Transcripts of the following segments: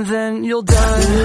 and then you'll die.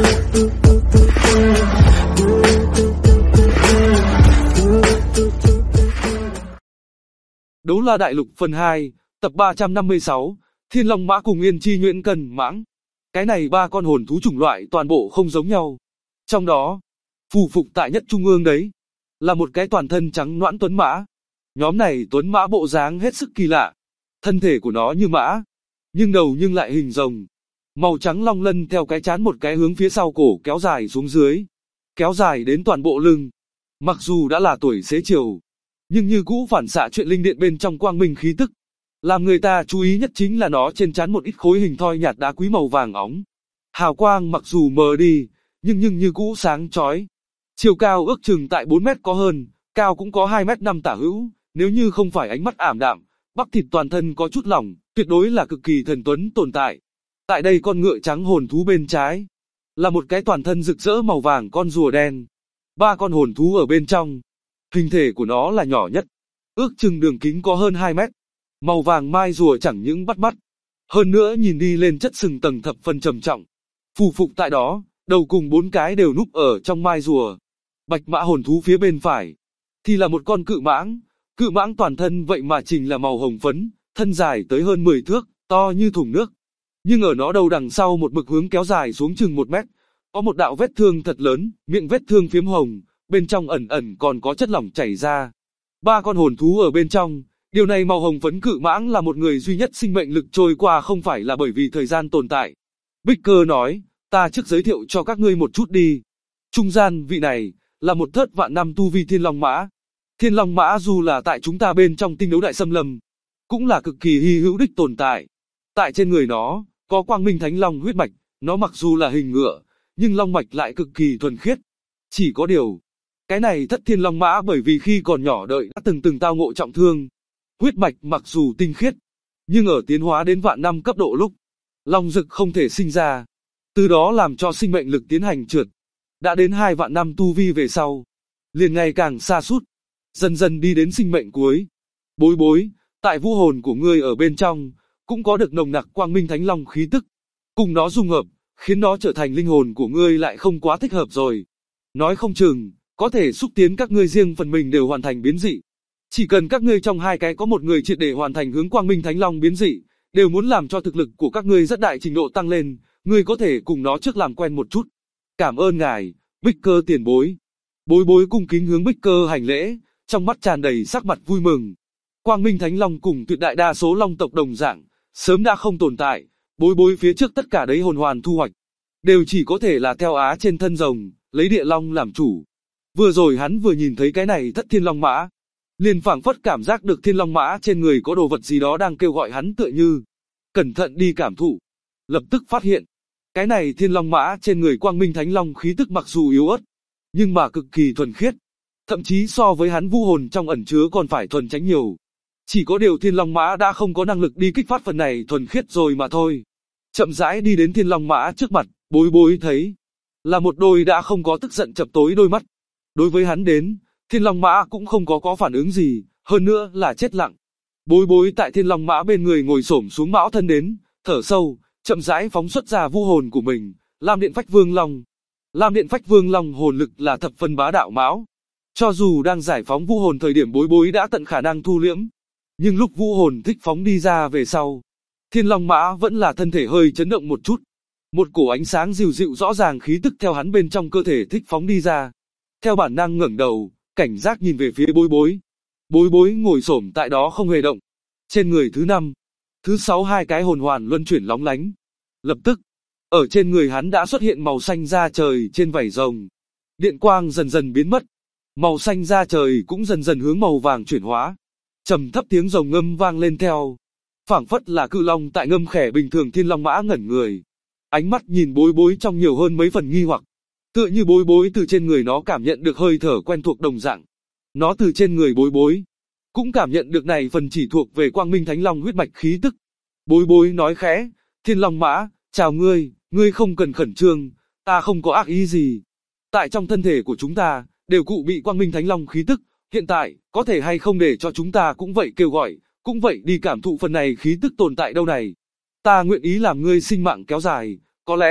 Đấu La Đại Lục phần 2, tập 356, Thiên Long Mã cùng Yên Chi Nhuyễn Cần Mãng. Cái này ba con hồn thú chủng loại toàn bộ không giống nhau. Trong đó, phù phục tại nhất trung ương đấy, là một cái toàn thân trắng nõn tuấn mã. Nhóm này tuấn mã bộ dáng hết sức kỳ lạ. Thân thể của nó như mã, nhưng đầu nhưng lại hình rồng. Màu trắng long lân theo cái trán một cái hướng phía sau cổ kéo dài xuống dưới, kéo dài đến toàn bộ lưng. Mặc dù đã là tuổi xế chiều, nhưng như cũ phản xạ chuyện linh điện bên trong quang minh khí tức. Làm người ta chú ý nhất chính là nó trên trán một ít khối hình thoi nhạt đá quý màu vàng óng. Hào quang mặc dù mờ đi, nhưng như cũ sáng chói. Chiều cao ước chừng tại 4 mét có hơn, cao cũng có 2 mét 5 tả hữu, nếu như không phải ánh mắt ảm đạm, bắp thịt toàn thân có chút lỏng, tuyệt đối là cực kỳ thần tuấn tồn tại. Tại đây con ngựa trắng hồn thú bên trái, là một cái toàn thân rực rỡ màu vàng con rùa đen. Ba con hồn thú ở bên trong, hình thể của nó là nhỏ nhất, ước chừng đường kính có hơn 2 mét. Màu vàng mai rùa chẳng những bắt mắt, hơn nữa nhìn đi lên chất sừng tầng thập phần trầm trọng. Phù phục tại đó, đầu cùng 4 cái đều núp ở trong mai rùa. Bạch mã hồn thú phía bên phải, thì là một con cự mãng toàn thân vậy mà chỉnh là màu hồng phấn, thân dài tới hơn 10 thước, to như thùng nước. Nhưng ở nó đầu đằng sau một mực hướng kéo dài xuống chừng 1 mét, có một đạo vết thương thật lớn, miệng vết thương phiếm hồng, bên trong ẩn còn có chất lỏng chảy ra. Ba con hồn thú ở bên trong, điều này màu hồng phấn cự mãng là một người duy nhất sinh mệnh lực trôi qua không phải là bởi vì thời gian tồn tại. Bích Cơ nói, ta trước giới thiệu cho các ngươi một chút đi. Trung gian vị này, là một thớt vạn năm tu vi Thiên Long Mã. Thiên Long Mã dù là tại chúng ta bên trong tinh đấu đại xâm lâm, cũng là cực kỳ hy hữu đích tồn tại. Tại trên người nó, có quang minh thánh long huyết mạch, nó mặc dù là hình ngựa, nhưng long mạch lại cực kỳ thuần khiết. Chỉ có điều, cái này thất Thiên Long Mã bởi vì khi còn nhỏ đợi đã từng tao ngộ trọng thương. Huyết mạch mặc dù tinh khiết, nhưng ở tiến hóa đến vạn năm cấp độ lúc, long dực không thể sinh ra. Từ đó làm cho sinh mệnh lực tiến hành trượt. Đã đến 2 vạn năm tu vi về sau, liền ngày càng sa sút, dần dần đi đến sinh mệnh cuối. Bối, tại vũ hồn của ngươi ở bên trong, cũng có được nồng nặc quang minh thánh long khí tức. Cùng nó dung hợp, khiến nó trở thành linh hồn của ngươi lại không quá thích hợp rồi. Nói không chừng, có thể xúc tiến các ngươi riêng phần mình đều hoàn thành biến dị. Chỉ cần các ngươi trong hai cái có một người triệt để hoàn thành hướng quang minh thánh long biến dị, đều muốn làm cho thực lực của các ngươi rất đại trình độ tăng lên, ngươi có thể cùng nó trước làm quen một chút. Cảm ơn ngài, Bích Cơ tiền bối. Bối cung kính hướng Bích Cơ hành lễ, trong mắt tràn đầy sắc mặt vui mừng. Quang minh thánh long cùng tuyệt đại đa số long tộc đồng dạng, sớm đã không tồn tại. Bối phía trước tất cả đấy hồn hoàn thu hoạch, đều chỉ có thể là theo á trên thân rồng, lấy địa long làm chủ. Vừa rồi hắn vừa nhìn thấy cái này thất Thiên Long Mã, liền phảng phất cảm giác được Thiên Long Mã trên người có đồ vật gì đó đang kêu gọi hắn tựa như. Cẩn thận đi cảm thụ, lập tức phát hiện, cái này Thiên Long Mã trên người quang minh thánh long khí tức mặc dù yếu ớt, nhưng mà cực kỳ thuần khiết, thậm chí so với hắn vũ hồn trong ẩn chứa còn phải thuần tránh nhiều. Chỉ có điều Thiên Long Mã đã không có năng lực đi kích phát phần này thuần khiết rồi mà thôi. Chậm rãi đi đến Thiên Long Mã trước mặt, bối thấy, là một đôi đã không có tức giận chập tối đôi mắt. Đối với hắn đến, Thiên Long Mã cũng không có phản ứng gì, hơn nữa là chết lặng. Bối tại Thiên Long Mã bên người ngồi xổm xuống mão thân đến, thở sâu, chậm rãi phóng xuất ra vũ hồn của mình, Lam Điện Phách Vương Long. Lam Điện Phách Vương Long hồn lực là thập phân bá đạo mão. Cho dù đang giải phóng vũ hồn thời điểm bối đã tận khả năng thu liễm, nhưng lúc vũ hồn thích phóng đi ra về sau, Thiên Long Mã vẫn là thân thể hơi chấn động một chút. Một cổ ánh sáng dịu rõ ràng khí tức theo hắn bên trong cơ thể thích phóng đi ra. Theo bản năng ngẩng đầu, cảnh giác nhìn về phía bối. Bối ngồi xổm tại đó không hề động. Trên người thứ 5, thứ 6 hai cái hồn hoàn luân chuyển lóng lánh. Lập tức, ở trên người hắn đã xuất hiện màu xanh da trời trên vảy rồng. Điện quang dần biến mất. Màu xanh da trời cũng dần hướng màu vàng chuyển hóa. Trầm thấp tiếng rồng ngâm vang lên theo. Phảng phất là cự long tại ngâm khẽ bình thường. Thiên Long Mã ngẩn người. Ánh mắt nhìn bối trong nhiều hơn mấy phần nghi hoặc. Tựa như bối từ trên người nó cảm nhận được hơi thở quen thuộc đồng dạng. Nó từ trên người bối cũng cảm nhận được này phần chỉ thuộc về quang minh thánh long huyết mạch khí tức. Bối nói khẽ, Thiên Long Mã, chào ngươi không cần khẩn trương, ta không có ác ý gì. Tại trong thân thể của chúng ta, đều cụ bị quang minh thánh long khí tức, hiện tại, có thể hay không để cho chúng ta cũng vậy kêu gọi, cũng vậy đi cảm thụ phần này khí tức tồn tại đâu này. Ta nguyện ý làm ngươi sinh mạng kéo dài, có lẽ,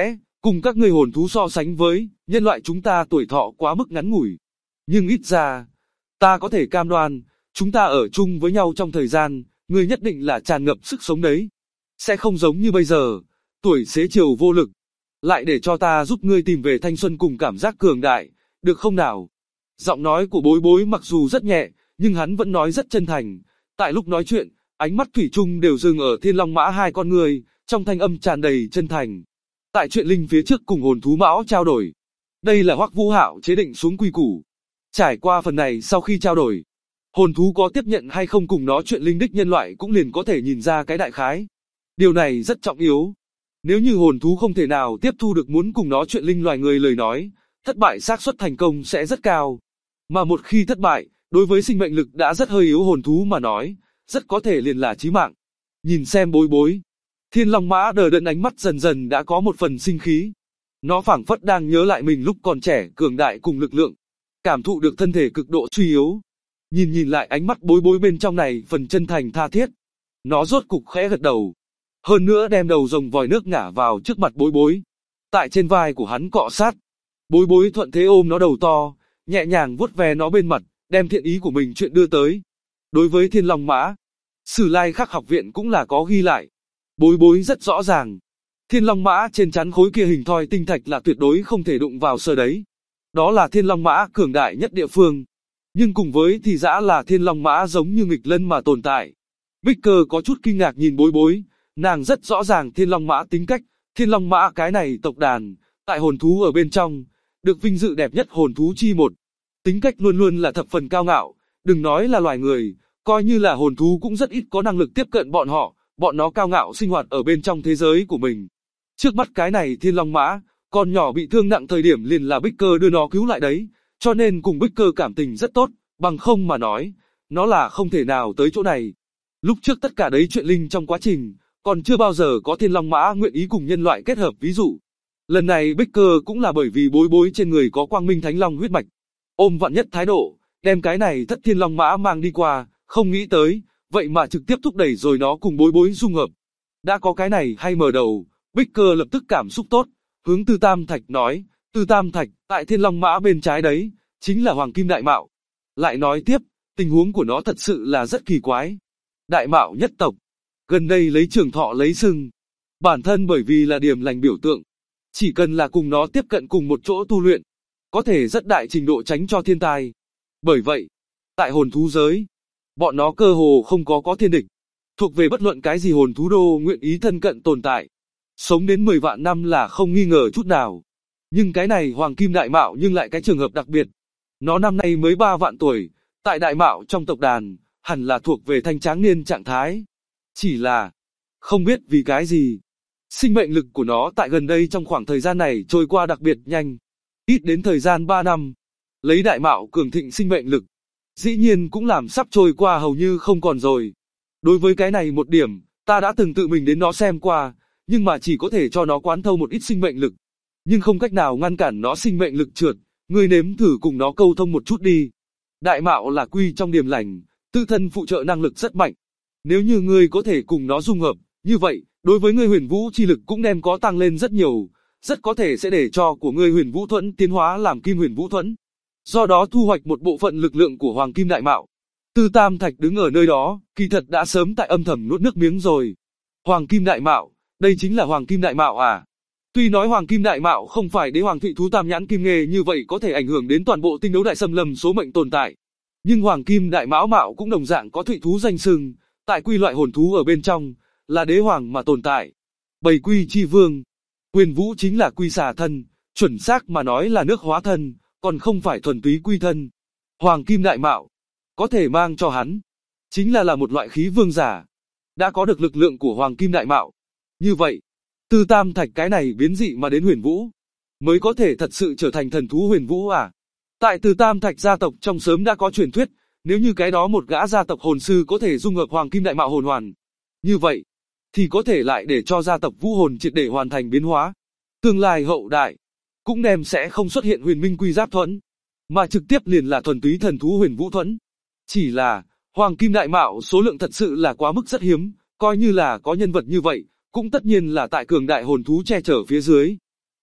Cùng các ngươi hồn thú so sánh với, nhân loại chúng ta tuổi thọ quá mức ngắn ngủi. Nhưng ít ra, ta có thể cam đoan, chúng ta ở chung với nhau trong thời gian, ngươi nhất định là tràn ngập sức sống đấy. Sẽ không giống như bây giờ, tuổi xế chiều vô lực. Lại để cho ta giúp ngươi tìm về thanh xuân cùng cảm giác cường đại, được không nào? Giọng nói của Bối Bối mặc dù rất nhẹ, nhưng hắn vẫn nói rất chân thành. Tại lúc nói chuyện, ánh mắt thủy chung đều dừng ở Thiên Long Mã hai con người, trong thanh âm tràn đầy chân thành. Tại chuyện linh phía trước cùng hồn thú mão trao đổi. Đây là Hoắc Vũ Hạo chế định xuống quy củ. Trải qua phần này sau khi trao đổi, hồn thú có tiếp nhận hay không cùng nó chuyện linh đích nhân loại cũng liền có thể nhìn ra cái đại khái. Điều này rất trọng yếu. Nếu như hồn thú không thể nào tiếp thu được muốn cùng nó chuyện linh loài người lời nói, thất bại xác suất thành công sẽ rất cao. Mà một khi thất bại, đối với sinh mệnh lực đã rất hơi yếu hồn thú mà nói, rất có thể liền là chí mạng. Nhìn xem Bối Bối, Thiên Long Mã đờ đẫn ánh mắt dần dần đã có một phần sinh khí. Nó phảng phất đang nhớ lại mình lúc còn trẻ cường đại cùng lực lượng, cảm thụ được thân thể cực độ suy yếu. Nhìn lại ánh mắt Bối Bối bên trong này phần chân thành tha thiết. Nó rốt cục khẽ gật đầu. Hơn nữa đem đầu rồng vòi nước ngả vào trước mặt Bối Bối. Tại trên vai của hắn cọ sát. Bối Bối thuận thế ôm nó đầu to, nhẹ nhàng vuốt ve nó bên mặt, đem thiện ý của mình chuyện đưa tới. Đối với Thiên Long Mã, Sử Lai Khắc học viện cũng là có ghi lại. Bối Bối rất rõ ràng. Thiên Long Mã trên trán khối kia hình thoi tinh thạch là tuyệt đối không thể đụng vào sờ đấy. Đó là Thiên Long Mã cường đại nhất địa phương. Nhưng cùng với thì dã là Thiên Long Mã giống như nghịch lân mà tồn tại. Bích Cơ có chút kinh ngạc nhìn Bối Bối. Nàng rất rõ ràng Thiên Long Mã tính cách. Thiên Long Mã cái này tộc đàn, tại hồn thú ở bên trong, được vinh dự đẹp nhất hồn thú chi một. Tính cách luôn luôn là thập phần cao ngạo. Đừng nói là loài người, coi như là hồn thú cũng rất ít có năng lực tiếp cận bọn họ. Bọn nó cao ngạo sinh hoạt ở bên trong thế giới của mình. Trước mắt cái này Thiên Long Mã, con nhỏ bị thương nặng thời điểm liền là Bích Cơ đưa nó cứu lại đấy, cho nên cùng Bích Cơ cảm tình rất tốt, bằng không mà nói, nó là không thể nào tới chỗ này. Lúc trước tất cả đấy chuyện linh trong quá trình, còn chưa bao giờ có Thiên Long Mã nguyện ý cùng nhân loại kết hợp ví dụ. Lần này Bích Cơ cũng là bởi vì Bối Bối trên người có Quang Minh Thánh Long huyết mạch, ôm vạn nhất thái độ, đem cái này thất Thiên Long Mã mang đi qua, không nghĩ tới, vậy mà trực tiếp thúc đẩy rồi nó cùng Bối Bối dung hợp. Đã có cái này hay mở đầu, Bích Cơ lập tức cảm xúc tốt, hướng Tư Tam Thạch nói, Tư Tam Thạch, tại Thiên Long Mã bên trái đấy, chính là Hoàng Kim Đại Mạo. Lại nói tiếp, tình huống của nó thật sự là rất kỳ quái. Đại Mạo nhất tộc, gần đây lấy trường thọ lấy sưng, bản thân bởi vì là điểm lành biểu tượng, chỉ cần là cùng nó tiếp cận cùng một chỗ tu luyện, có thể rất đại trình độ tránh cho thiên tai. Bởi vậy, tại hồn thú giới, bọn nó cơ hồ không có thiên địch, thuộc về bất luận cái gì hồn thú đô nguyện ý thân cận tồn tại. Sống đến 10 vạn năm là không nghi ngờ chút nào. Nhưng cái này Hoàng Kim Đại Mạo nhưng lại cái trường hợp đặc biệt. Nó năm nay mới 3 vạn tuổi, tại Đại Mạo trong tộc đàn, hẳn là thuộc về thanh tráng niên trạng thái. Chỉ là, không biết vì cái gì, sinh mệnh lực của nó tại gần đây trong khoảng thời gian này trôi qua đặc biệt nhanh. Ít đến thời gian 3 năm, lấy Đại Mạo cường thịnh sinh mệnh lực, dĩ nhiên cũng làm sắp trôi qua hầu như không còn rồi. Đối với cái này một điểm, ta đã từng tự mình đến nó xem qua, nhưng mà chỉ có thể cho nó quán thâu một ít sinh mệnh lực, nhưng không cách nào ngăn cản nó sinh mệnh lực trượt. Ngươi nếm thử cùng nó câu thông một chút đi. Đại Mạo là quy trong điềm lành, tự thân phụ trợ năng lực rất mạnh. Nếu như ngươi có thể cùng nó dung hợp, như vậy, đối với ngươi huyền vũ chi lực cũng đem có tăng lên rất nhiều, rất có thể sẽ để cho của ngươi huyền vũ thuẫn tiến hóa làm kim huyền vũ thuẫn. Do đó thu hoạch một bộ phận lực lượng của Hoàng Kim Đại Mạo. Tư Tam Thạch đứng ở nơi đó, kỳ thật đã sớm tại âm thầm nuốt nước miếng rồi. Hoàng Kim Đại Mạo, đây chính là Hoàng Kim Đại Mạo à? Tuy nói Hoàng Kim Đại Mạo không phải đế hoàng thụy thú tam nhãn kim nghề như vậy có thể ảnh hưởng đến toàn bộ tinh đấu đại xâm lâm số mệnh tồn tại, nhưng Hoàng Kim Đại Mạo cũng đồng dạng có thụy thú danh xưng, tại quy loại hồn thú ở bên trong, là đế hoàng mà tồn tại. Bầy quy chi vương, huyền vũ chính là quy xà thân, chuẩn xác mà nói là nước hóa thân, còn không phải thuần túy quy thân. Hoàng Kim Đại Mạo có thể mang cho hắn, chính là một loại khí vương giả, đã có được lực lượng của Hoàng Kim Đại Mạo. Như vậy, Tư Tam Thạch cái này biến dị mà đến huyền vũ, mới có thể thật sự trở thành thần thú huyền vũ à? Tại Tư Tam Thạch gia tộc trong sớm đã có truyền thuyết, nếu như cái đó một gã gia tộc hồn sư có thể dung hợp Hoàng Kim Đại Mạo hồn hoàn, như vậy, thì có thể lại để cho gia tộc vũ hồn triệt để hoàn thành biến hóa. Tương lai hậu đại, cũng đem sẽ không xuất hiện huyền minh quy giáp thuẫn, mà trực tiếp liền là thuần túy thần thú huyền vũ thuẫn. Chỉ là, Hoàng Kim Đại Mạo số lượng thật sự là quá mức rất hiếm, coi như là có nhân vật như vậy, cũng tất nhiên là tại cường đại hồn thú che chở phía dưới.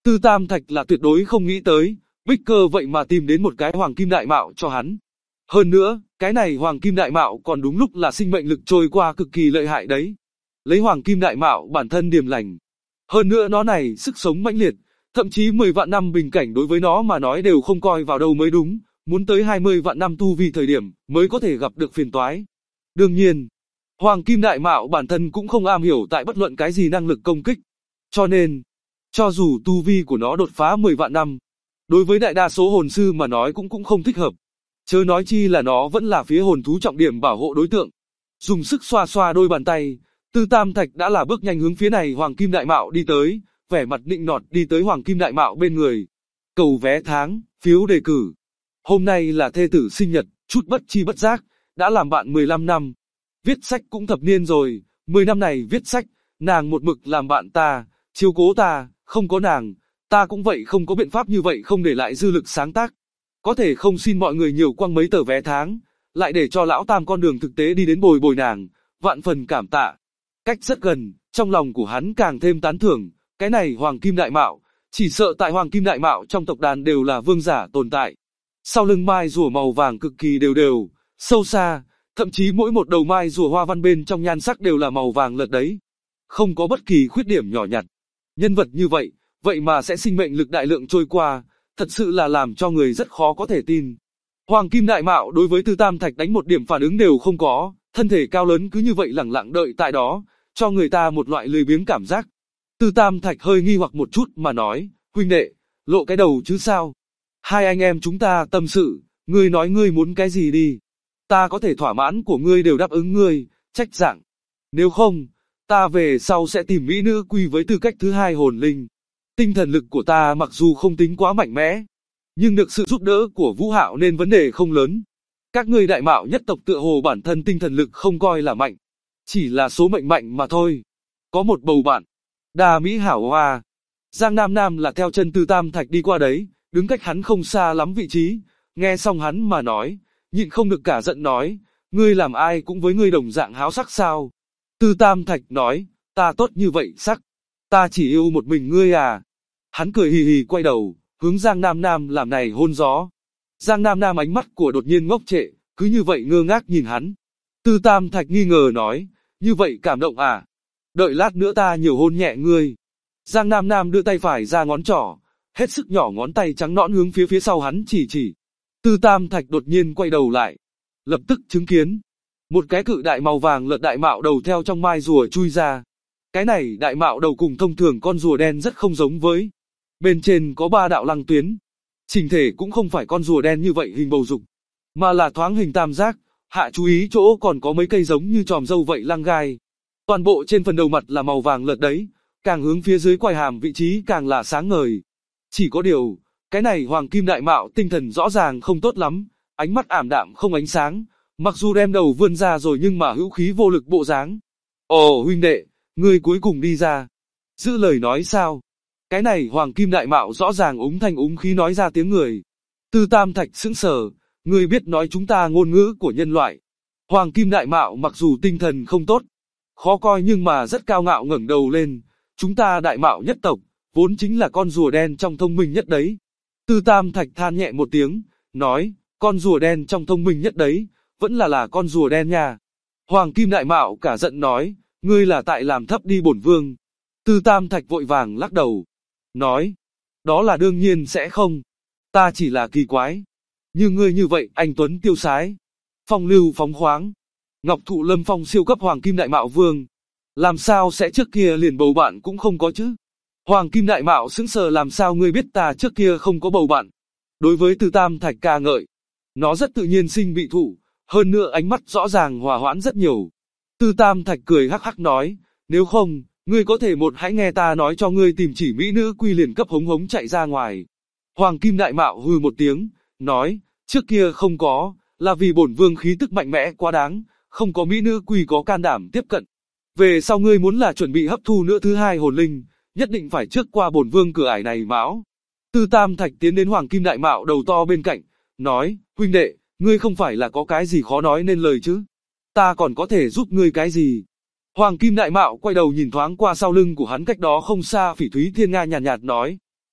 Tư Tam Thạch là tuyệt đối không nghĩ tới, Bích Cơ vậy mà tìm đến một cái hoàng kim đại mạo cho hắn. Hơn nữa, cái này hoàng kim đại mạo còn đúng lúc là sinh mệnh lực trôi qua cực kỳ lợi hại đấy. Lấy hoàng kim đại mạo bản thân điềm lành. Hơn nữa nó này sức sống mãnh liệt, thậm chí 10 vạn năm bình cảnh đối với nó mà nói đều không coi vào đâu mới đúng, muốn tới 20 vạn năm tu vi thời điểm mới có thể gặp được phiền toái. Đương nhiên, hoàng kim đại mạo bản thân cũng không am hiểu tại bất luận cái gì năng lực công kích. Cho nên, cho dù tu vi của nó đột phá 10 vạn năm, đối với đại đa số hồn sư mà nói cũng không thích hợp. Chớ nói chi là nó vẫn là phía hồn thú trọng điểm bảo hộ đối tượng. Dùng sức xoa xoa đôi bàn tay, Tư Tam Thạch đã là bước nhanh hướng phía này hoàng kim đại mạo đi tới, vẻ mặt nịnh nọt đi tới hoàng kim đại mạo bên người. Cầu vé tháng, phiếu đề cử. Hôm nay là thê tử sinh nhật, chút bất chi bất giác, đã làm bạn 15 năm. Viết sách cũng thập niên rồi, 10 năm này viết sách, nàng một mực làm bạn ta, chiếu cố ta, không có nàng, ta cũng vậy không có biện pháp như vậy không để lại dư lực sáng tác. Có thể không xin mọi người nhiều quăng mấy tờ vé tháng, lại để cho lão tam con đường thực tế đi đến bồi bồi nàng, vạn phần cảm tạ. Cách rất gần, trong lòng của hắn càng thêm tán thưởng, cái này hoàng kim đại mạo, chỉ sợ tại hoàng kim đại mạo trong tộc đàn đều là vương giả tồn tại. Sau lưng mai rùa màu vàng cực kỳ đều đều, sâu xa, thậm chí mỗi một đầu mai rùa hoa văn bên trong nhan sắc đều là màu vàng lật đấy. Không có bất kỳ khuyết điểm nhỏ nhặt. Nhân vật như vậy, vậy mà sẽ sinh mệnh lực đại lượng trôi qua, thật sự là làm cho người rất khó có thể tin. Hoàng kim đại mạo đối với Tư Tam Thạch đánh một điểm phản ứng đều không có, thân thể cao lớn cứ như vậy lẳng lặng đợi tại đó, cho người ta một loại lười biếng cảm giác. Tư Tam Thạch hơi nghi hoặc một chút mà nói, huynh đệ, lộ cái đầu chứ sao? Hai anh em chúng ta tâm sự, ngươi nói ngươi muốn cái gì đi. Ta có thể thỏa mãn của ngươi đều đáp ứng ngươi, trách dạng. Nếu không, ta về sau sẽ tìm mỹ nữ quy với tư cách thứ hai hồn linh. Tinh thần lực của ta mặc dù không tính quá mạnh mẽ, nhưng được sự giúp đỡ của Vũ Hạo nên vấn đề không lớn. Các ngươi đại mạo nhất tộc tựa hồ bản thân tinh thần lực không coi là mạnh, chỉ là số mệnh mạnh mà thôi. Có một bầu bạn, đa mỹ hảo hoa. Giang Nam Nam là theo chân Tư Tam Thạch đi qua đấy, đứng cách hắn không xa lắm vị trí, nghe xong hắn mà nói, nhịn không được cả giận nói, ngươi làm ai cũng với ngươi đồng dạng háo sắc sao? Tư Tam Thạch nói, ta tốt như vậy sắc, ta chỉ yêu một mình ngươi à? Hắn cười hì hì quay đầu, hướng Giang Nam Nam làm này hôn gió. Giang Nam Nam ánh mắt của đột nhiên ngốc trệ, cứ như vậy ngơ ngác nhìn hắn. Tư Tam Thạch nghi ngờ nói, như vậy cảm động à? Đợi lát nữa ta nhiều hôn nhẹ ngươi. Giang Nam Nam đưa tay phải ra ngón trỏ, hết sức nhỏ ngón tay trắng nõn hướng phía sau hắn chỉ. Tư Tam Thạch đột nhiên quay đầu lại, lập tức chứng kiến một cái cự đại màu vàng lợn đại mạo đầu theo trong mai rùa chui ra. Cái này đại mạo đầu cùng thông thường con rùa đen rất không giống với. Bên trên có 3 đạo lăng tuyến. Chỉnh thể cũng không phải con rùa đen như vậy hình bầu dục, mà là thoáng hình tam giác, hạ chú ý chỗ còn có mấy cây giống như tròm dâu vậy lăng gai. Toàn bộ trên phần đầu mặt là màu vàng lợn đấy, càng hướng phía dưới quai hàm vị trí càng là sáng ngời. Chỉ có điều, cái này hoàng kim đại mạo tinh thần rõ ràng không tốt lắm, ánh mắt ảm đạm không ánh sáng, mặc dù đem đầu vươn ra rồi nhưng mà hữu khí vô lực bộ dáng. Ồ huynh đệ, ngươi cuối cùng đi ra. Giữ lời nói sao? Cái này hoàng kim đại mạo rõ ràng úng thanh úng khí nói ra tiếng người. Tư Tam Thạch sững sờ, ngươi biết nói chúng ta ngôn ngữ của nhân loại. Hoàng kim đại mạo mặc dù tinh thần không tốt, khó coi nhưng mà rất cao ngạo ngẩng đầu lên. Chúng ta đại mạo nhất tộc, vốn chính là con rùa đen trong thông minh nhất đấy. Tư Tam Thạch than nhẹ một tiếng, nói, con rùa đen trong thông minh nhất đấy, vẫn là con rùa đen nha. Hoàng kim đại mạo cả giận nói, ngươi là tại làm thấp đi bổn vương. Tư Tam Thạch vội vàng lắc đầu, nói, đó là đương nhiên sẽ không, ta chỉ là kỳ quái. Như ngươi như vậy anh tuấn tiêu sái, phong lưu phóng khoáng, ngọc thụ lâm phong siêu cấp hoàng kim đại mạo vương, làm sao sẽ trước kia liền bầu bạn cũng không có chứ? Hoàng kim đại mạo sững sờ, làm sao ngươi biết ta trước kia không có bầu bạn? Đối với Tư Tam Thạch ca ngợi, nó rất tự nhiên sinh bị thụ, hơn nữa ánh mắt rõ ràng hòa hoãn rất nhiều. Tư Tam Thạch cười hắc hắc nói, nếu không, ngươi có thể hãy nghe ta nói cho ngươi tìm chỉ mỹ nữ quy liền cấp hống hống chạy ra ngoài. Hoàng kim đại mạo hừ một tiếng, nói, trước kia không có, là vì bổn vương khí tức mạnh mẽ quá đáng, không có mỹ nữ quy có can đảm tiếp cận. Về sau ngươi muốn là chuẩn bị hấp thu nữa thứ hai hồn linh, nhất định phải trước qua bổn vương cửa ải này mão. Tư Tam Thạch tiến đến hoàng kim đại mạo đầu to bên cạnh, nói, huynh đệ, ngươi không phải là có cái gì khó nói nên lời chứ? Ta còn có thể giúp ngươi cái gì? Hoàng kim đại mạo quay đầu nhìn thoáng qua sau lưng của hắn cách đó không xa Phỉ Thúy Thiên Nga nhàn nhạt nói,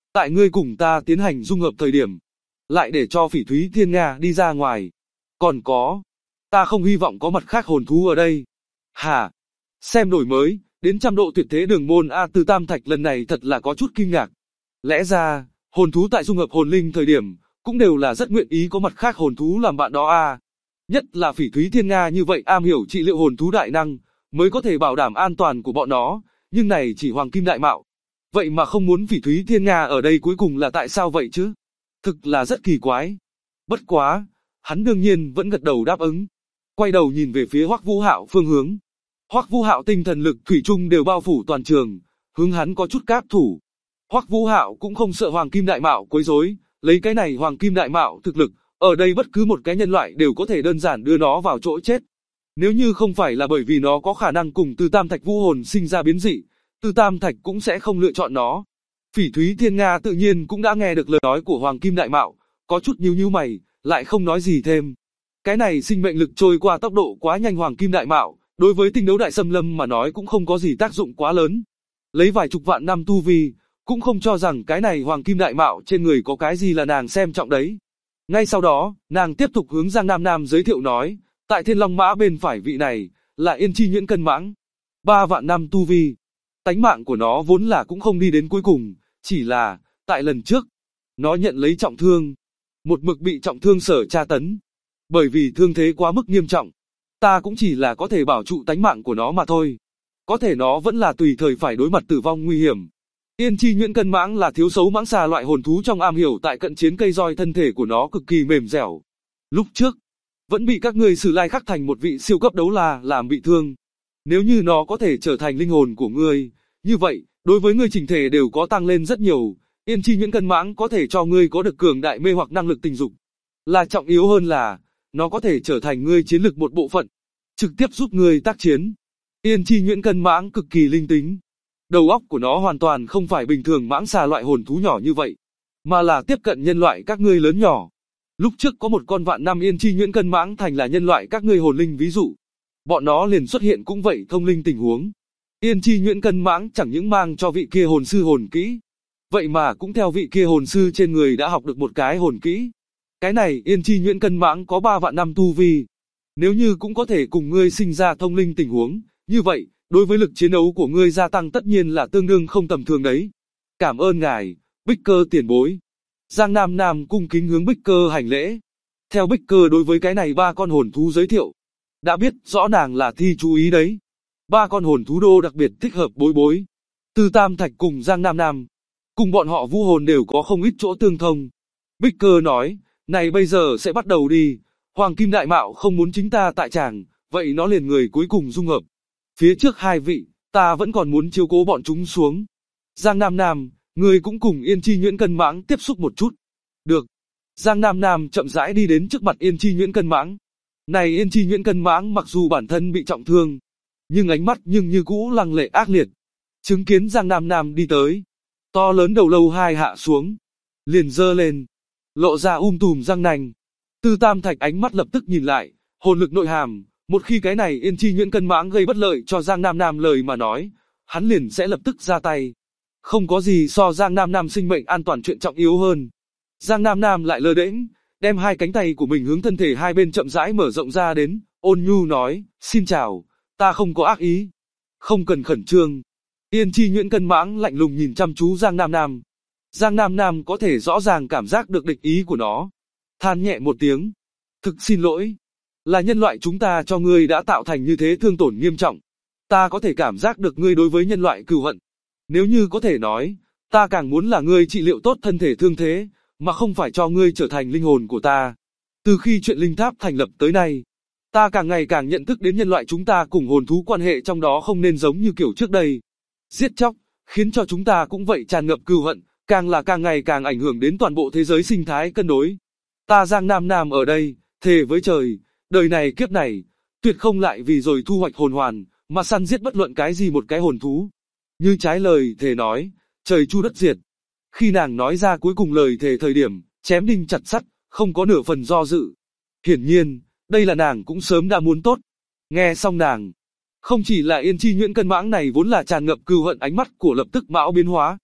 Tại ngươi cùng ta tiến hành dung hợp thời điểm, lại để cho Phỉ Thúy Thiên Nga đi ra ngoài. Còn có, ta không hy vọng có mặt khác hồn thú ở đây. Hà, xem đổi mới, đến 100 độ tuyệt thế đường môn A Tư Tam Thạch lần này thật là có chút kinh ngạc. Lẽ ra, hồn thú tại dung hợp hồn linh thời điểm, cũng đều là rất nguyện ý có mặt khác hồn thú làm bạn đó a. Nhất là Phỉ Thúy Thiên Nga như vậy am hiểu trị liệu hồn thú đại năng, mới có thể bảo đảm an toàn của bọn nó, nhưng này chỉ Hoàng Kim Đại Mạo. Vậy mà không muốn Phỉ Thúy Thiên Nga ở đây cuối cùng là tại sao vậy chứ? Thực là rất kỳ quái. Bất quá, hắn đương nhiên vẫn gật đầu đáp ứng. Quay đầu nhìn về phía Hoắc Vũ Hạo phương hướng. Hoắc Vũ Hạo tinh thần lực thủy chung đều bao phủ toàn trường, hướng hắn có chút cáp thủ. Hoắc Vũ Hạo cũng không sợ Hoàng Kim Đại Mạo quấy rối, lấy cái này Hoàng Kim Đại Mạo thực lực, ở đây bất cứ một cái nhân loại đều có thể đơn giản đưa nó vào chỗ chết. Nếu như không phải là bởi vì nó có khả năng cùng Từ Tam Thạch Vũ hồn sinh ra biến dị, Từ Tam Thạch cũng sẽ không lựa chọn nó. Phỉ Thúy Thiên Nga tự nhiên cũng đã nghe được lời nói của Hoàng Kim Đại Mạo, có chút nhíu mày, lại không nói gì thêm. Cái này sinh mệnh lực trôi qua tốc độ quá nhanh Hoàng Kim Đại Mạo, đối với tinh đấu đại xâm lâm mà nói cũng không có gì tác dụng quá lớn. Lấy vài chục vạn năm tu vi, cũng không cho rằng cái này Hoàng Kim Đại Mạo trên người có cái gì là nàng xem trọng đấy. Ngay sau đó, nàng tiếp tục hướng Giang Nam Nam giới thiệu nói, tại Thiên Long Mã bên phải vị này, là Yên Chi Nhuyễn Cân Mãng. 3 vạn năm tu vi. Tánh mạng của nó vốn là cũng không đi đến cuối cùng, chỉ là, tại lần trước, nó nhận lấy trọng thương. Một mực bị trọng thương sở tra tấn. Bởi vì thương thế quá mức nghiêm trọng, ta cũng chỉ là có thể bảo trụ tánh mạng của nó mà thôi. Có thể nó vẫn là tùy thời phải đối mặt tử vong nguy hiểm. Yên Chi Nhuyễn Cân Mãng là thiếu sấu mãng xà loại hồn thú trong am hiểu tại cận chiến cây roi, thân thể của nó cực kỳ mềm dẻo. Lúc trước, vẫn bị các ngươi Sử Lai khắc thành một vị siêu cấp đấu la làm bị thương. Nếu như nó có thể trở thành linh hồn của ngươi, như vậy, đối với ngươi chỉnh thể đều có tăng lên rất nhiều. Yên Chi Nhuyễn Cân Mãng có thể cho ngươi có được cường đại mê hoặc năng lực tình dục. Là trọng yếu hơn là, nó có thể trở thành ngươi chiến lực một bộ phận, trực tiếp giúp ngươi tác chiến. Yên Chi Nhuyễn Cân Mãng cực kỳ linh tính. Đầu óc của nó hoàn toàn không phải bình thường mãng xà loại hồn thú nhỏ như vậy, mà là tiếp cận nhân loại các ngươi lớn nhỏ. Lúc trước có một con vạn năm Yên Chi Nhuyễn Cân Mãng thành là nhân loại các ngươi hồn linh ví dụ. Bọn nó liền xuất hiện cũng vậy thông linh tình huống. Yên Chi Nhuyễn Cân Mãng chẳng những mang cho vị kia hồn sư hồn kỹ, vậy mà cũng theo vị kia hồn sư trên người đã học được một cái hồn kỹ. Cái này Yên Chi Nhuyễn Cân Mãng có 3 vạn năm tu vi. Nếu như cũng có thể cùng ngươi sinh ra thông linh tình huống, như vậy, đối với lực chiến đấu của ngươi gia tăng tất nhiên là tương đương không tầm thường đấy. Cảm ơn ngài, Bích Cơ tiền bối. Giang Nam Nam cung kính hướng Bích Cơ hành lễ. Theo Bích Cơ đối với cái này 3 con hồn thú giới thiệu, đã biết rõ nàng là thi chú ý đấy. 3 con hồn thú đô đặc biệt thích hợp bối bối. Từ Tam Thạch cùng Giang Nam Nam, cùng bọn họ vũ hồn đều có không ít chỗ tương thông. Bích Cơ nói, này bây giờ sẽ bắt đầu đi. Hoàng Kim Đại Mạo không muốn chính ta tại tràng, vậy nó liền người cuối cùng dung hợp. Phía trước 2 vị, ta vẫn còn muốn chiếu cố bọn chúng xuống. Giang Nam Nam, người cũng cùng Yên Chi Nhuyễn Cân Mãng tiếp xúc một chút. Được. Giang Nam Nam chậm rãi đi đến trước mặt Yên Chi Nhuyễn Cân Mãng. Này Yên Chi Nhuyễn Cân Mãng mặc dù bản thân bị trọng thương, nhưng ánh mắt nhưng như cũ lăng lệ ác liệt. Chứng kiến Giang Nam Nam đi tới, to lớn đầu lâu 2 hạ xuống, liền giơ lên, lộ ra tùm răng nanh. Từ Tam Thạch ánh mắt lập tức nhìn lại, hồn lực nội hàm, một khi cái này Yên Chi Nhuyễn Cân Mãng gây bất lợi cho Giang Nam Nam lời mà nói, hắn liền sẽ lập tức ra tay. Không có gì so Giang Nam Nam sinh mệnh an toàn chuyện trọng yếu hơn. Giang Nam Nam lại lơ đễnh, đem 2 cánh tay của mình hướng thân thể hai bên chậm rãi mở rộng ra đến, ôn nhu nói, xin chào, ta không có ác ý. Không cần khẩn trương. Yên Chi Nhuyễn Cân Mãng lạnh lùng nhìn chăm chú Giang Nam Nam. Giang Nam Nam có thể rõ ràng cảm giác được địch ý của nó. Than nhẹ một tiếng. Thực xin lỗi. Là nhân loại chúng ta cho ngươi đã tạo thành như thế thương tổn nghiêm trọng. Ta có thể cảm giác được ngươi đối với nhân loại cừu hận. Nếu như có thể nói, ta càng muốn là ngươi trị liệu tốt thân thể thương thế, mà không phải cho ngươi trở thành linh hồn của ta. Từ khi chuyện linh tháp thành lập tới nay, ta càng ngày càng nhận thức đến nhân loại chúng ta cùng hồn thú quan hệ trong đó không nên giống như kiểu trước đây. Giết chóc, khiến cho chúng ta cũng vậy tràn ngập cừu hận, càng ngày càng ảnh hưởng đến toàn bộ thế giới sinh thái cân đối. Ta Giang Nam Nam ở đây, thề với trời, đời này kiếp này, tuyệt không lại vì rồi thu hoạch hồn hoàn, mà săn giết bất luận cái gì một cái hồn thú. Như trái lời thề nói, trời chu đất diệt. Khi nàng nói ra cuối cùng lời thề thời điểm, chém đinh chặt sắt, không có nửa phần do dự. Hiển nhiên, đây là nàng cũng sớm đã muốn tốt. Nghe xong nàng, không chỉ là Yên Chi Nhuyễn Cân Mãng này vốn là tràn ngập cừu hận, ánh mắt của lập tức mão biến hóa.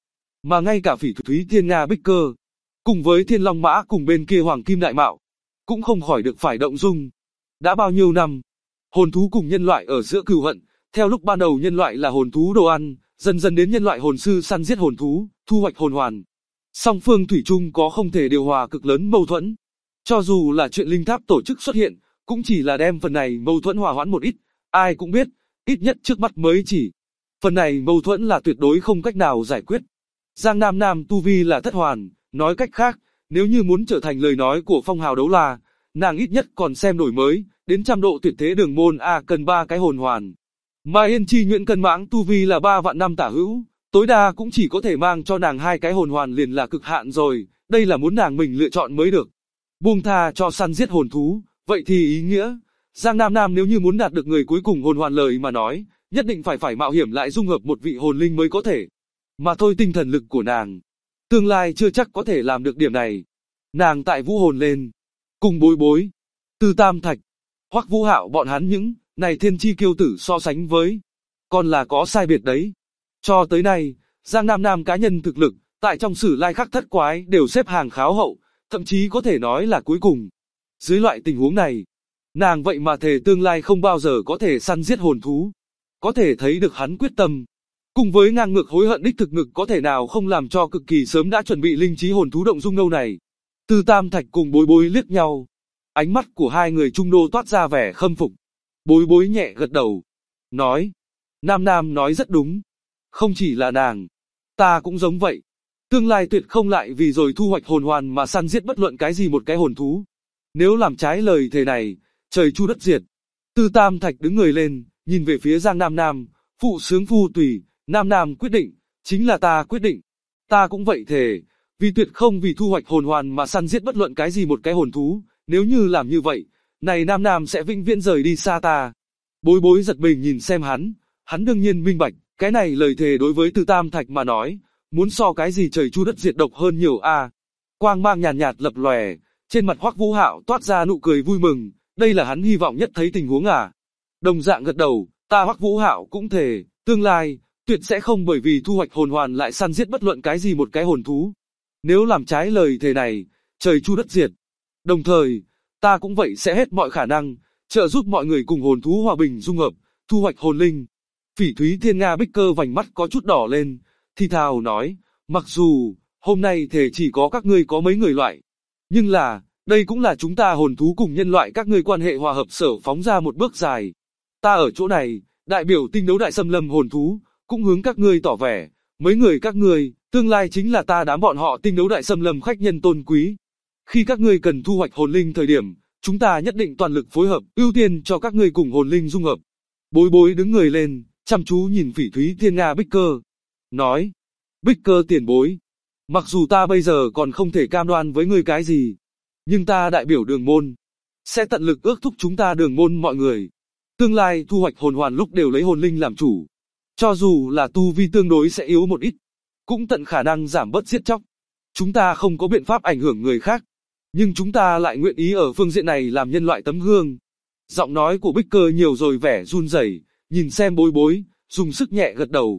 mà ngay cả Phỉ Thúy Thiên Nga Bích Cơ, cùng với Thiên Long Mã cùng bên kia Hoàng Kim Đại Mạo, cũng không khỏi được phải động dung. Đã bao nhiêu năm, hồn thú cùng nhân loại ở giữa cừu hận, theo lúc ban đầu nhân loại là hồn thú đồ ăn, dần dần đến nhân loại hồn sư săn giết hồn thú, thu hoạch hồn hoàn. Song phương thủy chung có không thể điều hòa cực lớn mâu thuẫn. Cho dù là chuyện linh tháp tổ chức xuất hiện, cũng chỉ là đem phần này mâu thuẫn hòa hoãn một ít, ai cũng biết, ít nhất trước mắt mới chỉ. Phần này mâu thuẫn là tuyệt đối không cách nào giải quyết. Giang Nam Nam tu vi là thất hoàn, nói cách khác, nếu như muốn trở thành lời nói của phong hào đấu la, nàng ít nhất còn xem đổi mới, đến trăm độ tuyệt thế đường môn A cần 3 cái hồn hoàn. Mà Yên Chi Nhuyễn Cân Mãng tu vi là 3 vạn năm tả hữu, tối đa cũng chỉ có thể mang cho nàng 2 cái hồn hoàn liền là cực hạn rồi, đây là muốn nàng mình lựa chọn mới được. Buông tha cho săn giết hồn thú, vậy thì ý nghĩa, Giang Nam Nam nếu như muốn đạt được người cuối cùng hồn hoàn lời mà nói, nhất định phải mạo hiểm lại dung hợp một vị hồn linh mới có thể. Mà thôi tinh thần lực của nàng, tương lai chưa chắc có thể làm được điểm này. Nàng tại vũ hồn lên, cùng Bối Bối, Từ Tam Thạch, Hoắc Vũ Hạo bọn hắn những này thiên chi kiêu tử so sánh với, còn là có sai biệt đấy. Cho tới nay, Giang Nam Nam cá nhân thực lực, tại trong Sử Lai Khắc Thất Quái đều xếp hàng khá hậu, thậm chí có thể nói là cuối cùng. Dưới loại tình huống này, nàng vậy mà thề tương lai không bao giờ có thể săn giết hồn thú. Có thể thấy được hắn quyết tâm. Cùng với ngang ngược hối hận đích thực ngực có thể nào không làm cho cực kỳ sớm đã chuẩn bị linh trí hồn thú động dung đâu này. Từ Tam Thạch cùng Bối Bối liếc nhau. Ánh mắt của hai người trung đô toát ra vẻ khâm phục. Bối Bối nhẹ gật đầu. Nói. Nam Nam nói rất đúng. Không chỉ là nàng. Ta cũng giống vậy. Tương lai tuyệt không lại vì rồi thu hoạch hồn hoàn mà săn giết bất luận cái gì một cái hồn thú. Nếu làm trái lời thề này, trời chu đất diệt. Từ Tam Thạch đứng người lên, nhìn về phía Giang Nam Nam. Phụ sướng phu tùy, Nam Nam quyết định, chính là ta quyết định. Ta cũng vậy thề, vì tuyệt không vì thu hoạch hồn hoàn mà săn giết bất luận cái gì một cái hồn thú. Nếu như làm như vậy, này Nam Nam sẽ vĩnh viễn rời đi xa ta. Bối Bối giật mình nhìn xem hắn đương nhiên minh bạch, cái này lời thề đối với Từ Tam Thạch mà nói, muốn so cái gì trời chu đất diệt độc hơn nhiều a. Quang mang nhàn nhạt lập lòe, trên mặt Hoắc Vũ Hạo toát ra nụ cười vui mừng, đây là hắn hy vọng nhất thấy tình huống à. Đồng dạng gật đầu, ta Hoắc Vũ Hạo cũng thề, tương lai, tuyệt sẽ không bởi vì thu hoạch hồn hoàn lại săn giết bất luận cái gì một cái hồn thú. Nếu làm trái lời thề này, trời chu đất diệt. Đồng thời, ta cũng vậy sẽ hết mọi khả năng, trợ giúp mọi người cùng hồn thú hòa bình dung hợp, thu hoạch hồn linh. Phỉ Thúy Thiên Nga Bích Cơ vành mắt có chút đỏ lên, thì thào nói, mặc dù, hôm nay thề chỉ có các ngươi có mấy người loại, nhưng là, đây cũng là chúng ta hồn thú cùng nhân loại các ngươi quan hệ hòa hợp sở phóng ra một bước dài. Ta ở chỗ này, đại biểu tinh đấu đại xâm lâm hồn thú, cũng hướng các ngươi tỏ vẻ, mấy người các ngươi, tương lai chính là ta đám bọn họ tinh đấu đại xâm lâm khách nhân tôn quý. Khi các ngươi cần thu hoạch hồn linh thời điểm, chúng ta nhất định toàn lực phối hợp, ưu tiên cho các ngươi cùng hồn linh dung hợp. Bối Bối đứng người lên, chăm chú nhìn Phỉ Thúy Thiên Nga Bích Cơ, nói, Bích Cơ tiền bối, mặc dù ta bây giờ còn không thể cam đoan với ngươi cái gì, nhưng ta đại biểu Đường Môn, sẽ tận lực ước thúc chúng ta Đường Môn mọi người. Tương lai thu hoạch hồn hoàn lúc đều lấy hồn linh làm chủ. Cho dù là tu vi tương đối sẽ yếu một ít, cũng tận khả năng giảm bớt giết chóc. Chúng ta không có biện pháp ảnh hưởng người khác, nhưng chúng ta lại nguyện ý ở phương diện này làm nhân loại tấm gương. Giọng nói của Bích Cơ nhiều rồi vẻ run rẩy, nhìn xem Bối Bối, dùng sức nhẹ gật đầu,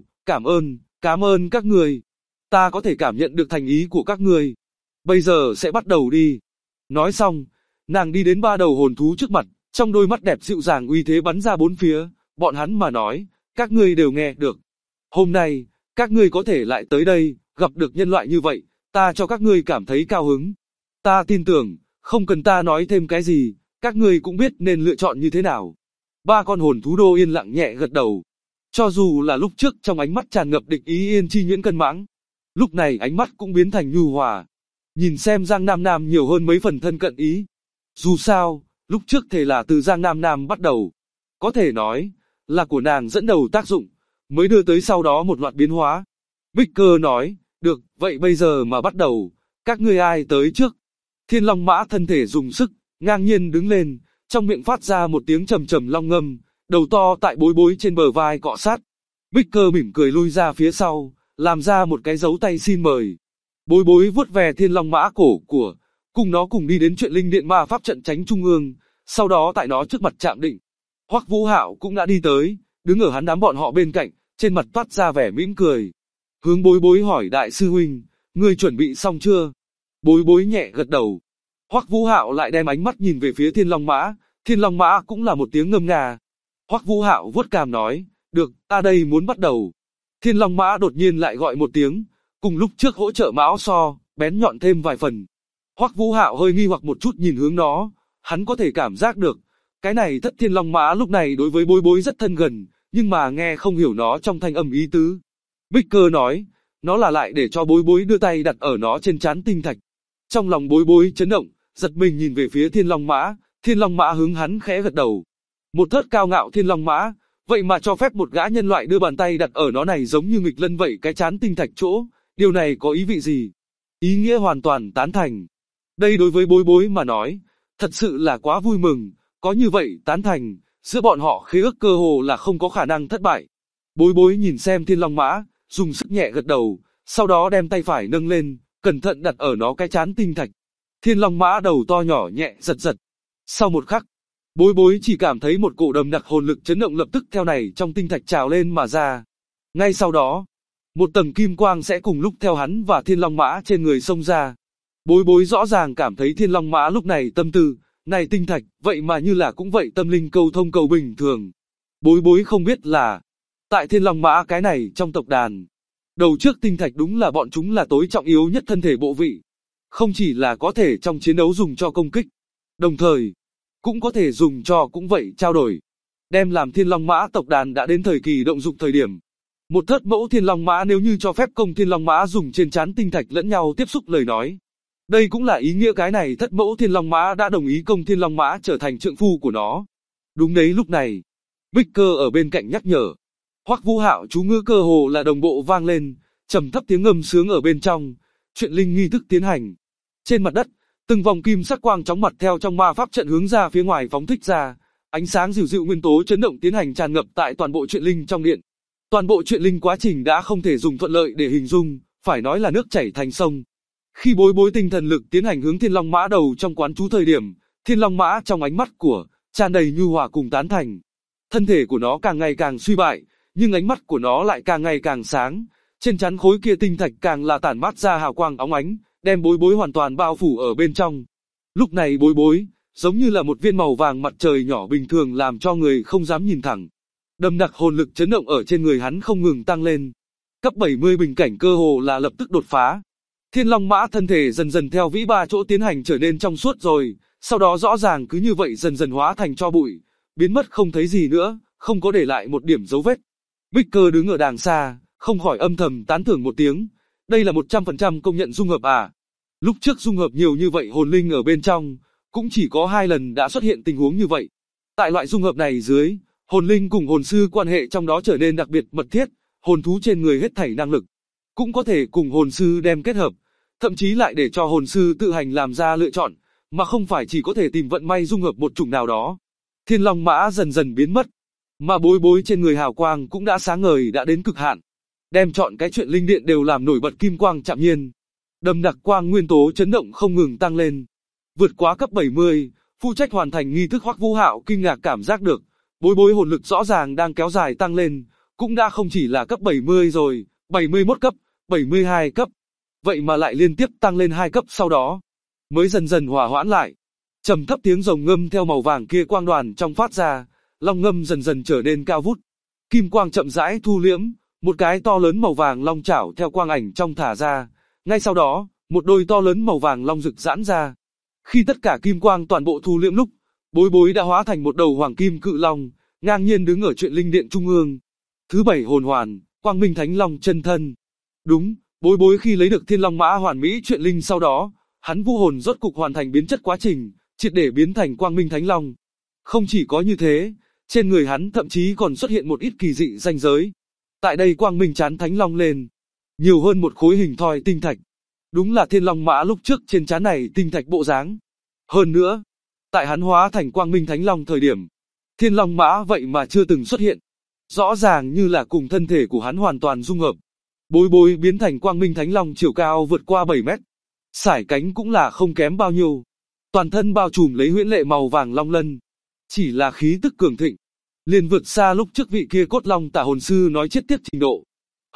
cảm ơn các người. Ta có thể cảm nhận được thành ý của các người. Bây giờ sẽ bắt đầu đi. Nói xong, nàng đi đến 3 đầu hồn thú trước mặt, trong đôi mắt đẹp dịu dàng uy thế bắn ra bốn phía, bọn hắn mà nói, các ngươi đều nghe được. Hôm nay, các ngươi có thể lại tới đây, gặp được nhân loại như vậy, ta cho các ngươi cảm thấy cao hứng. Ta tin tưởng, không cần ta nói thêm cái gì, các ngươi cũng biết nên lựa chọn như thế nào. 3 con hồn thú đô yên lặng nhẹ gật đầu. Cho dù là lúc trước trong ánh mắt tràn ngập địch ý Yên Chi Nhuyễn Cân Mãng, lúc này ánh mắt cũng biến thành nhu hòa. Nhìn xem Giang Nam Nam nhiều hơn mấy phần thân cận ý. Dù sao, lúc trước thể là từ Giang Nam Nam bắt đầu. Có thể nói, là của nàng dẫn đầu tác dụng, mới đưa tới sau đó một loạt biến hóa. Bích Cơ nói, được, vậy bây giờ mà bắt đầu, các ngươi ai tới trước? Thiên Long Mã thân thể dùng sức, ngang nhiên đứng lên, trong miệng phát ra một tiếng trầm trầm long ngâm, đầu to tại Bối Bối trên bờ vai cọ sát. Bích Cơ mỉm cười lui ra phía sau, làm ra một cái dấu tay xin mời. Bối Bối vuốt về Thiên Long Mã cổ của, cùng nó cùng đi đến Truyện Linh Điện ma pháp trận tránh trung ương, sau đó tại nó trước mặt chạm định. Hoắc Vũ Hạo cũng đã đi tới, đứng ở hắn đám bọn họ bên cạnh, trên mặt toát ra vẻ mỉm cười. Hướng Bối Bối hỏi đại sư huynh, ngươi chuẩn bị xong chưa? Bối Bối nhẹ gật đầu. Hoắc Vũ Hạo lại đem ánh mắt nhìn về phía Thiên Long Mã, Thiên Long Mã cũng là một tiếng ngâm nga. Hoắc Vũ Hạo vuốt cằm nói, được, ta đây muốn bắt đầu. Thiên Long Mã đột nhiên lại gọi một tiếng, cùng lúc trước hỗ trợ Mão So, bén nhọn thêm vài phần. Hoắc Vũ Hạo hơi nghi hoặc một chút nhìn hướng nó, hắn có thể cảm giác được, cái này Thất Thiên Long Mã lúc này đối với Bối Bối rất thân gần, nhưng mà nghe không hiểu nó trong thanh âm ý tứ. Bích Cơ nói, nó là lại để cho Bối Bối đưa tay đặt ở nó trên trán tinh thạch. Trong lòng Bối Bối chấn động, giật mình nhìn về phía Thiên Long Mã hướng hắn khẽ gật đầu. Một thớt cao ngạo Thiên Long Mã, vậy mà cho phép một gã nhân loại đưa bàn tay đặt ở nó này giống như nghịch lân vậy cái trán tinh thạch chỗ, điều này có ý vị gì? Ý nghĩa hoàn toàn tán thành. Đây đối với Bối Bối mà nói, thật sự là quá vui mừng, có như vậy tán thành, giữa bọn họ khế ước cơ hồ là không có khả năng thất bại. Bối Bối nhìn xem Thiên Long Mã, dùng sức nhẹ gật đầu, sau đó đem tay phải nâng lên, cẩn thận đặt ở nó cái trán tinh thạch. Thiên Long Mã đầu to nhỏ nhẹ giật giật. Sau một khắc, Bối Bối chỉ cảm thấy một cổ đầm đặc hồn lực chấn động lập tức theo này trong tinh thạch trào lên mà ra. Ngay sau đó, một tầng kim quang sẽ cùng lúc theo hắn và Thiên Long Mã trên người xông ra. Bối Bối rõ ràng cảm thấy Thiên Long Mã lúc này tâm tư, này tinh thạch, vậy mà như là cũng vậy tâm linh câu thông cầu bình thường. Bối Bối không biết là, tại Thiên Long Mã cái này trong tộc đàn, đầu trước tinh thạch đúng là bọn chúng là tối trọng yếu nhất thân thể bộ vị. Không chỉ là có thể trong chiến đấu dùng cho công kích, đồng thời, cũng có thể dùng cho cũng vậy trao đổi. Đem làm Thiên Long Mã tộc đàn đã đến thời kỳ động dụng thời điểm. Một thớt mẫu Thiên Long Mã nếu như cho phép công Thiên Long Mã dùng trên trán tinh thạch lẫn nhau tiếp xúc lời nói. Đây cũng là ý nghĩa cái này thất mẫu Thiên Long Mã đã đồng ý công Thiên Long Mã trở thành trượng phu của nó. Đúng đấy, lúc này, Bích Cơ ở bên cạnh nhắc nhở. Hoắc Vũ Hạo chú ngữ cơ hồ là đồng bộ vang lên, trầm thấp tiếng ngâm sướng ở bên trong, chuyện linh nghi thức tiến hành. Trên mặt đất, từng vòng kim sắc quang chóng mặt theo trong ma pháp trận hướng ra phía ngoài phóng thích ra, ánh sáng dịu dịu nguyên tố chấn động tiến hành tràn ngập tại toàn bộ chuyện linh trong điện. Toàn bộ chuyện linh quá trình đã không thể dùng thuận lợi để hình dung, phải nói là nước chảy thành sông. Khi Bối Bối tinh thần lực tiến hành hướng Thiên Long Mã đầu trong quán chú thời điểm, Thiên Long Mã trong ánh mắt của tràn đầy nhu hòa cùng tán thành. Thân thể của nó càng ngày càng suy bại, nhưng ánh mắt của nó lại càng ngày càng sáng, trên trán khối kia tinh thạch càng là tản mát ra hào quang óng ánh, đem Bối Bối hoàn toàn bao phủ ở bên trong. Lúc này Bối Bối, giống như là một viên màu vàng mặt trời nhỏ bình thường làm cho người không dám nhìn thẳng. Đầm đặc hồn lực chấn động ở trên người hắn không ngừng tăng lên. Cấp 70 bình cảnh cơ hồ là lập tức đột phá. Thiên Long Mã thân thể dần dần theo vĩ ba chỗ tiến hành trở nên trong suốt rồi, sau đó rõ ràng cứ như vậy dần dần hóa thành tro bụi, biến mất không thấy gì nữa, không có để lại một điểm dấu vết. Bích Cơ đứng ở đàng xa, không khỏi âm thầm tán thưởng một tiếng, đây là 100% công nhận dung hợp à. Lúc trước dung hợp nhiều như vậy hồn linh ở bên trong, cũng chỉ có 2 lần đã xuất hiện tình huống như vậy. Tại loại dung hợp này dưới, hồn linh cùng hồn sư quan hệ trong đó trở nên đặc biệt mật thiết, hồn thú trên người hết thảy năng lực cũng có thể cùng hồn sư đem kết hợp, thậm chí lại để cho hồn sư tự hành làm ra lựa chọn, mà không phải chỉ có thể tìm vận may dung hợp một chủng nào đó. Thiên Long Mã dần dần biến mất, mà Bối Bối trên người hào quang cũng đã sáng ngời đã đến cực hạn, đem chọn cái chuyện linh điện đều làm nổi bật kim quang chạm nhiên. Đầm đặc quang nguyên tố chấn động không ngừng tăng lên, vượt quá cấp 70, phụ trách hoàn thành nghi thức Hoắc Vũ Hạo kinh ngạc cảm giác được, Bối Bối hồn lực rõ ràng đang kéo dài tăng lên, cũng đã không chỉ là cấp 70 rồi, 71 cấp, 72 cấp, vậy mà lại liên tiếp tăng lên 2 cấp sau đó, mới dần dần hòa hoãn lại. Trầm thấp tiếng rồng ngâm theo màu vàng kia quang đoàn trong phát ra, long ngâm dần dần trở nên cao vút. Kim quang chậm rãi thu liễm, một cái to lớn màu vàng long chảo theo quang ảnh trong thả ra, ngay sau đó, một đôi to lớn màu vàng long rực giãn ra. Khi tất cả kim quang toàn bộ thu liễm lúc, Bối Bối đã hóa thành một đầu hoàng kim cự long, ngang nhiên đứng ở chuyện linh điện trung ương. Thứ 7 hồn hoàn, Quang Minh Thánh Long chân thân. Đúng, Bối Bối khi lấy được Thiên Long Mã hoàn mỹ chuyện linh sau đó, hắn vũ hồn rốt cục hoàn thành biến chất quá trình, triệt để biến thành Quang Minh Thánh Long. Không chỉ có như thế, trên người hắn thậm chí còn xuất hiện một ít kỳ dị ranh giới. Tại đây Quang Minh chán Thánh Long lên, nhiều hơn một khối hình thoi tinh thạch. Đúng là Thiên Long Mã lúc trước trên trán này tinh thạch bộ dáng. Hơn nữa, tại hắn hóa thành Quang Minh Thánh Long thời điểm, Thiên Long Mã vậy mà chưa từng xuất hiện. Rõ ràng như là cùng thân thể của hắn hoàn toàn dung hợp. Bối Bối biến thành Quang Minh Thánh Long chiều cao vượt qua 7 mét. Sải cánh cũng là không kém bao nhiêu. Toàn thân bao trùm lấy huyễn lệ màu vàng long lân. Chỉ là khí tức cường thịnh, liền vượt xa lúc trước vị kia cốt long tả hồn sư nói chết tiết trình độ.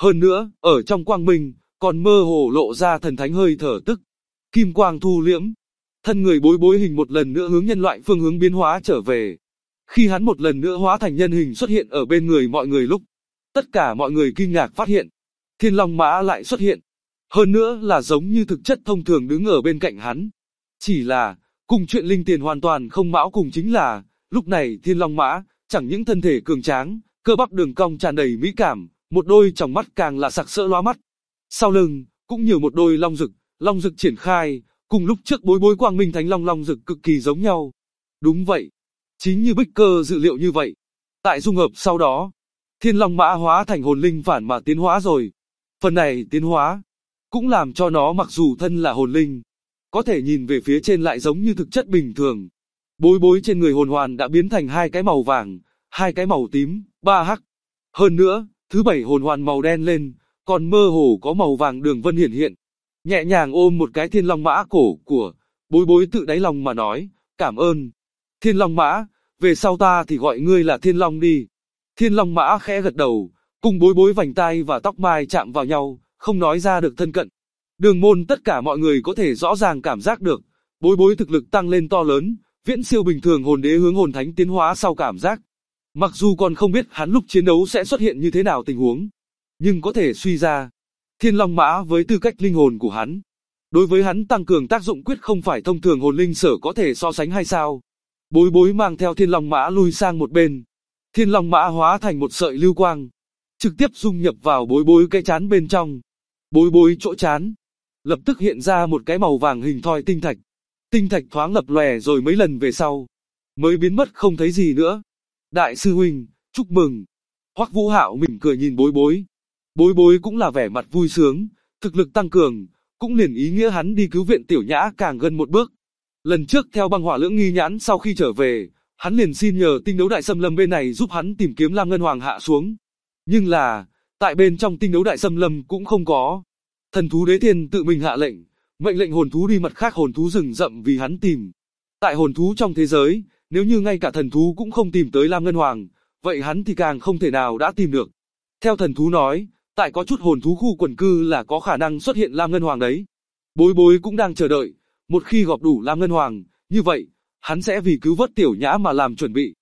Hơn nữa, ở trong quang minh, còn mơ hồ lộ ra thần thánh hơi thở tức. Kim quang thu liễm. Thân người Bối Bối hình một lần nữa hướng nhân loại phương hướng biến hóa trở về. Khi hắn một lần nữa hóa thành nhân hình xuất hiện ở bên người mọi người lúc, tất cả mọi người kinh ngạc phát hiện, Thiên Long Mã lại xuất hiện. Hơn nữa là giống như thực chất thông thường đứng ở bên cạnh hắn. Chỉ là, cùng chuyện linh tiền hoàn toàn không mão cùng chính là, lúc này Thiên Long Mã, chẳng những thân thể cường tráng, cơ bắp đường cong tràn đầy mỹ cảm, một đôi tròng mắt càng là sặc sỡ lóa mắt. Sau lưng, cũng nhiều một đôi long rực triển khai, cùng lúc trước Bối Bối Quang Minh Thánh long rực cực kỳ giống nhau. Đúng vậy, chính như Bích Cơ dự liệu như vậy. Tại dung hợp sau đó, Thiên Long Mã hóa thành hồn linh phản mà tiến hóa rồi. Phần này tiến hóa, cũng làm cho nó mặc dù thân là hồn linh, có thể nhìn về phía trên lại giống như thực chất bình thường. Bối Bối trên người hồn hoàn đã biến thành 2 cái màu vàng, 2 cái màu tím, 3 hắc. Hơn nữa, thứ 7 hồn hoàn màu đen lên, còn mơ hồ có màu vàng đường vân hiển hiện. Nhẹ nhàng ôm một cái Thiên Long Mã cổ của Bối Bối tự đáy lòng mà nói, cảm ơn. Thiên Long Mã, về sau ta thì gọi ngươi là Thiên Long đi. Thiên Long Mã khẽ gật đầu, cùng Bối Bối vành tai và tóc mai chạm vào nhau, không nói ra được thân cận. Đường môn tất cả mọi người có thể rõ ràng cảm giác được, Bối Bối thực lực tăng lên to lớn, viễn siêu bình thường hồn đế hướng hồn thánh tiến hóa sau cảm giác. Mặc dù còn không biết hắn lúc chiến đấu sẽ xuất hiện như thế nào tình huống, nhưng có thể suy ra, Thiên Long Mã với tư cách linh hồn của hắn, đối với hắn tăng cường tác dụng quyết không phải thông thường hồn linh sở có thể so sánh hay sao. Bối Bối mang theo Thiên Long Mã lui sang một bên. Thiên Long Mã hóa thành một sợi lưu quang, trực tiếp dung nhập vào Bối Bối cái trán bên trong. Bối Bối chỗ trán, lập tức hiện ra một cái màu vàng hình thoi tinh thạch. Tinh thạch thoáng lập lòe rồi mấy lần về sau, mới biến mất không thấy gì nữa. Đại sư huynh, chúc mừng. Hoắc Vũ Hạo mỉm cười nhìn Bối Bối. Bối Bối cũng là vẻ mặt vui sướng, thực lực tăng cường, cũng liền ý nghĩa hắn đi cứu viện Tiểu Nhã càng gần một bước. Lần trước theo băng hỏa lưỡng nghi nhãn sau khi trở về, hắn liền xin nhờ tinh đấu đại xâm lâm bên này giúp hắn tìm kiếm Lam Ngân Hoàng hạ xuống. Nhưng là, tại bên trong tinh đấu đại xâm lâm cũng không có. Thần thú đế thiên tự mình hạ lệnh, mệnh lệnh hồn thú đi mặt khác hồn thú rừng rậm vì hắn tìm. Tại hồn thú trong thế giới, nếu như ngay cả thần thú cũng không tìm tới Lam Ngân Hoàng, vậy hắn thì càng không thể nào đã tìm được. Theo thần thú nói, tại có chút hồn thú khu quần cư là có khả năng xuất hiện Lam Ngân Hoàng đấy. Bối Bối cũng đang chờ đợi, một khi gọp đủ Lam Ngân Hoàng, như vậy, hắn sẽ vì cứu vớt Tiểu Nhã mà làm chuẩn bị.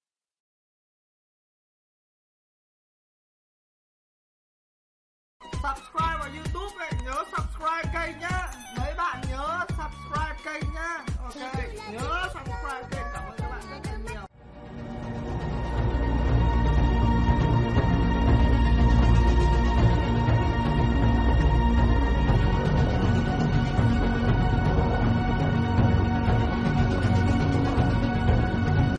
Subscribe vào YouTube này, nhớ subscribe kênh nhá. Mấy bạn nhớ subscribe kênh nhá. Ok, nhớ.